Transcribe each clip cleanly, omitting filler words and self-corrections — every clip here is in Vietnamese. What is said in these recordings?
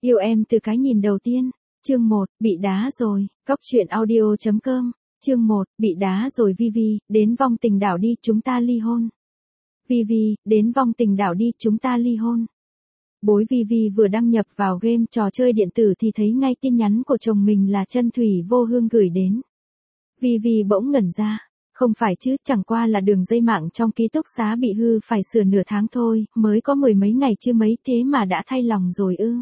Yêu em từ cái nhìn đầu tiên. Chương 1, bị đá rồi. Cóc truyện audio.com. Chương 1, bị đá rồi Vivi, đến vong tình đảo đi, chúng ta ly hôn. Vivi, đến vong tình đảo đi, chúng ta ly hôn. Bối Vivi vừa đăng nhập vào game trò chơi điện tử thì thấy ngay tin nhắn của chồng mình là Chân Thủy Vô Hương gửi đến. Vivi bỗng ngẩn ra. Không phải chứ, chẳng qua là đường dây mạng trong ký túc xá bị hư phải sửa nửa tháng thôi, mới có mười mấy ngày chứ mấy, thế mà đã thay lòng rồi ư.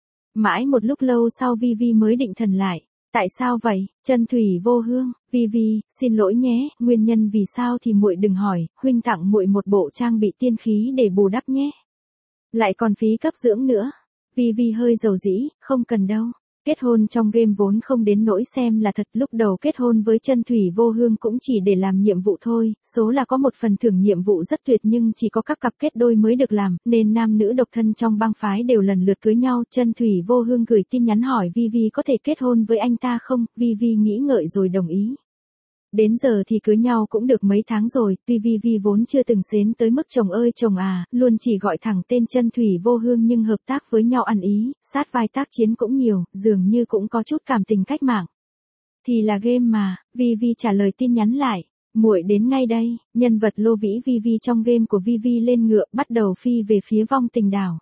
Mãi một lúc lâu sau Vivi mới định thần lại. Tại sao vậy? Chân Thủy Vô Hương, Vivi, xin lỗi nhé, nguyên nhân vì sao thì muội đừng hỏi, huynh tặng muội một bộ trang bị tiên khí để bù đắp nhé. Lại còn phí cấp dưỡng nữa. Vivi hơi dầu dĩ, không cần đâu. Kết hôn trong game vốn không đến nỗi xem là thật, lúc đầu kết hôn với Chân Thủy Vô Hương cũng chỉ để làm nhiệm vụ thôi, số là có một phần thưởng nhiệm vụ rất tuyệt nhưng chỉ có các cặp kết đôi mới được làm, nên nam nữ độc thân trong bang phái đều lần lượt cưới nhau. Chân Thủy Vô Hương gửi tin nhắn hỏi Vivi có thể kết hôn với anh ta không, Vivi nghĩ ngợi rồi đồng ý. Đến giờ thì cưới nhau cũng được mấy tháng rồi, tuy Vivi vốn chưa từng xến tới mức chồng ơi chồng à, luôn chỉ gọi thẳng tên Chân Thủy Vô Hương nhưng hợp tác với nhau ăn ý, sát vai tác chiến cũng nhiều, dường như cũng có chút cảm tình cách mạng. Thì là game mà, Vivi trả lời tin nhắn lại, muội đến ngay đây, nhân vật Lô Vĩ Vivi trong game của Vivi lên ngựa bắt đầu phi về phía vong tình đảo.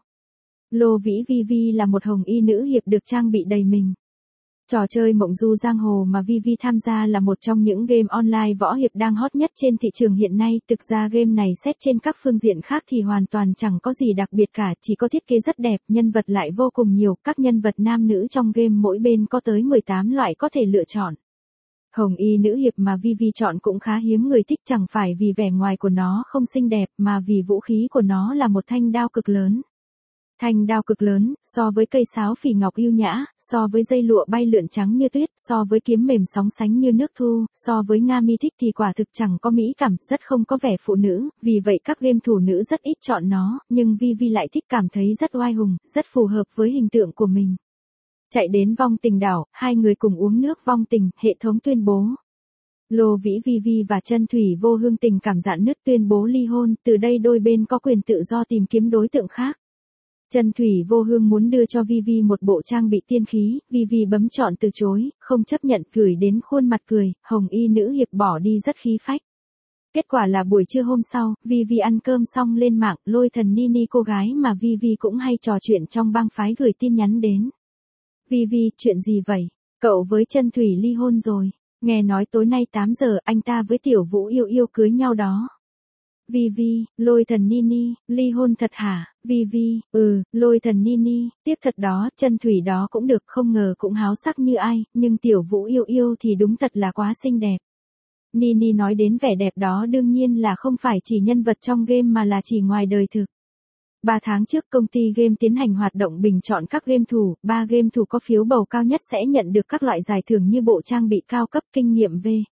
Lô Vĩ Vivi là một hồng y nữ hiệp được trang bị đầy mình. Trò chơi Mộng Du Giang Hồ mà Vivi tham gia là một trong những game online võ hiệp đang hot nhất trên thị trường hiện nay. Thực ra game này xét trên các phương diện khác thì hoàn toàn chẳng có gì đặc biệt cả, chỉ có thiết kế rất đẹp, nhân vật lại vô cùng nhiều, các nhân vật nam nữ trong game mỗi bên có tới 18 loại có thể lựa chọn. Hồng y nữ hiệp mà Vivi chọn cũng khá hiếm người thích, chẳng phải vì vẻ ngoài của nó không xinh đẹp mà vì vũ khí của nó là một thanh đao cực lớn. Thanh đao cực lớn, so với cây sáo phỉ ngọc yêu nhã, so với dây lụa bay lượn trắng như tuyết, so với kiếm mềm sóng sánh như nước thu, so với Nga mi thích thì quả thực chẳng có mỹ cảm, rất không có vẻ phụ nữ, vì vậy các game thủ nữ rất ít chọn nó, nhưng Vivi lại thích, cảm thấy rất oai hùng, rất phù hợp với hình tượng của mình. Chạy đến vong tình đảo, hai người cùng uống nước vong tình, hệ thống tuyên bố. Lô Vĩ Vivi và Chân Thủy Vô Hương tình cảm rạn nứt tuyên bố ly hôn, từ đây đôi bên có quyền tự do tìm kiếm đối tượng khác. Chân Thủy Vô Hương muốn đưa cho Vivi một bộ trang bị tiên khí, Vivi bấm chọn từ chối, không chấp nhận, gửi đến khuôn mặt cười, hồng y nữ hiệp bỏ đi rất khí phách. Kết quả là buổi trưa hôm sau, Vivi ăn cơm xong lên mạng, Lôi Thần Nini cô gái mà Vivi cũng hay trò chuyện trong bang phái gửi tin nhắn đến. Vivi, chuyện gì vậy? Cậu với Chân Thủy ly hôn rồi. Nghe nói tối nay 8 giờ anh ta với Tiểu Vũ Yêu Yêu cưới nhau đó. Vivi, Lôi Thần Nini, ly hôn thật hả? Vivi, Lôi Thần Nini, tiếc thật đó, Chân Thủy đó cũng được, không ngờ cũng háo sắc như ai, nhưng Tiểu Vũ Yêu Yêu thì đúng thật là quá xinh đẹp. Nini nói đến vẻ đẹp đó đương nhiên là không phải chỉ nhân vật trong game mà là chỉ ngoài đời thực. 3 tháng trước công ty game tiến hành hoạt động bình chọn các game thủ, 3 game thủ có phiếu bầu cao nhất sẽ nhận được các loại giải thưởng như bộ trang bị cao cấp, kinh nghiệm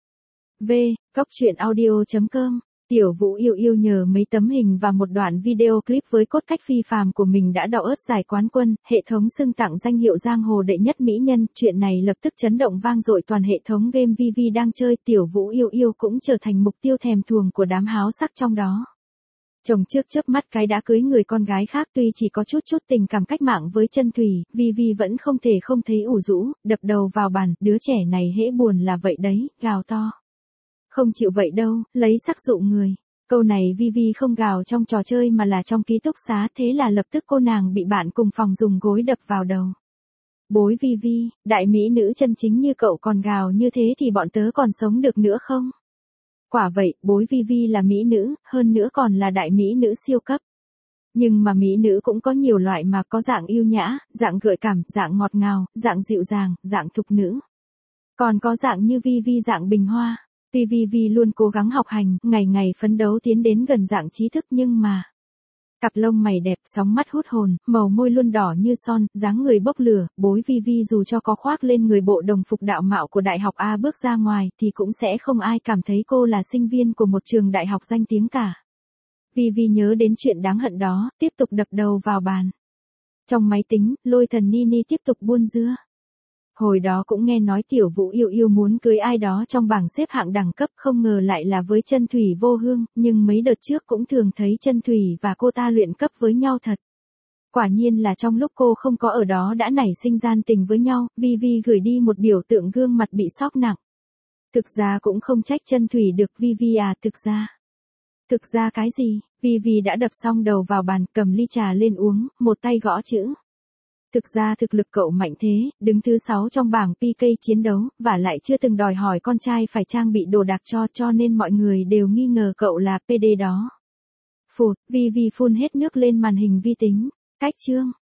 V. Cóc truyện audio.com. Tiểu Vũ Yêu Yêu nhờ mấy tấm hình và một đoạn video clip với cốt cách phi phàm của mình đã đọ ớt giải quán quân, hệ thống xưng tặng danh hiệu giang hồ đệ nhất mỹ nhân, chuyện này lập tức chấn động vang dội toàn hệ thống game Vivi đang chơi, Tiểu Vũ Yêu Yêu cũng trở thành mục tiêu thèm thuồng của đám háo sắc trong đó. Chồng trước chớp mắt cái đã cưới người con gái khác, tuy chỉ có chút tình cảm cách mạng với Chân Thủy, Vivi vẫn không thể không thấy ủ rũ, đập đầu vào bàn, đứa trẻ này hễ buồn là vậy đấy, gào to. Không chịu vậy đâu, lấy sắc dụ người. Câu này Vivi không gào trong trò chơi mà là trong ký túc xá, thế là lập tức cô nàng bị bạn cùng phòng dùng gối đập vào đầu. Bối Vivi, đại mỹ nữ chân chính như cậu còn gào như thế thì bọn tớ còn sống được nữa không? Quả vậy, bối Vivi là mỹ nữ, hơn nữa còn là đại mỹ nữ siêu cấp. Nhưng mà mỹ nữ cũng có nhiều loại mà, có dạng yêu nhã, dạng gợi cảm, dạng ngọt ngào, dạng dịu dàng, dạng thục nữ. Còn có dạng như Vivi dạng bình hoa. Tuy Vivi luôn cố gắng học hành, ngày ngày phấn đấu tiến đến gần dạng trí thức nhưng mà cặp lông mày đẹp, sóng mắt hút hồn, màu môi luôn đỏ như son, dáng người bốc lửa, bối Vivi dù cho có khoác lên người bộ đồng phục đạo mạo của đại học A bước ra ngoài thì cũng sẽ không ai cảm thấy cô là sinh viên của một trường đại học danh tiếng cả. Vivi nhớ đến chuyện đáng hận đó, tiếp tục đập đầu vào bàn. Trong máy tính, Lôi Thần Nini tiếp tục buôn dưa. Hồi đó cũng nghe nói Tiểu Vũ Yêu Yêu muốn cưới ai đó trong bảng xếp hạng đẳng cấp, không ngờ lại là với Chân Thủy Vô Hương, nhưng mấy đợt trước cũng thường thấy Chân Thủy và cô ta luyện cấp với nhau thật. Quả nhiên là trong lúc cô không có ở đó đã nảy sinh gian tình với nhau, Vivi gửi đi một biểu tượng gương mặt bị sốc nặng. Thực ra cũng không trách chân thủy được Vivi à, Thực ra cái gì? Vivi đã đập xong đầu vào bàn, cầm ly trà lên uống, một tay gõ chữ. Thực ra thực lực cậu mạnh thế, đứng thứ 6 trong bảng PK chiến đấu, và lại chưa từng đòi hỏi con trai phải trang bị đồ đạc cho nên mọi người đều nghi ngờ cậu là PD đó. Phụt, Vivi phun hết nước lên màn hình vi tính. Cách chương.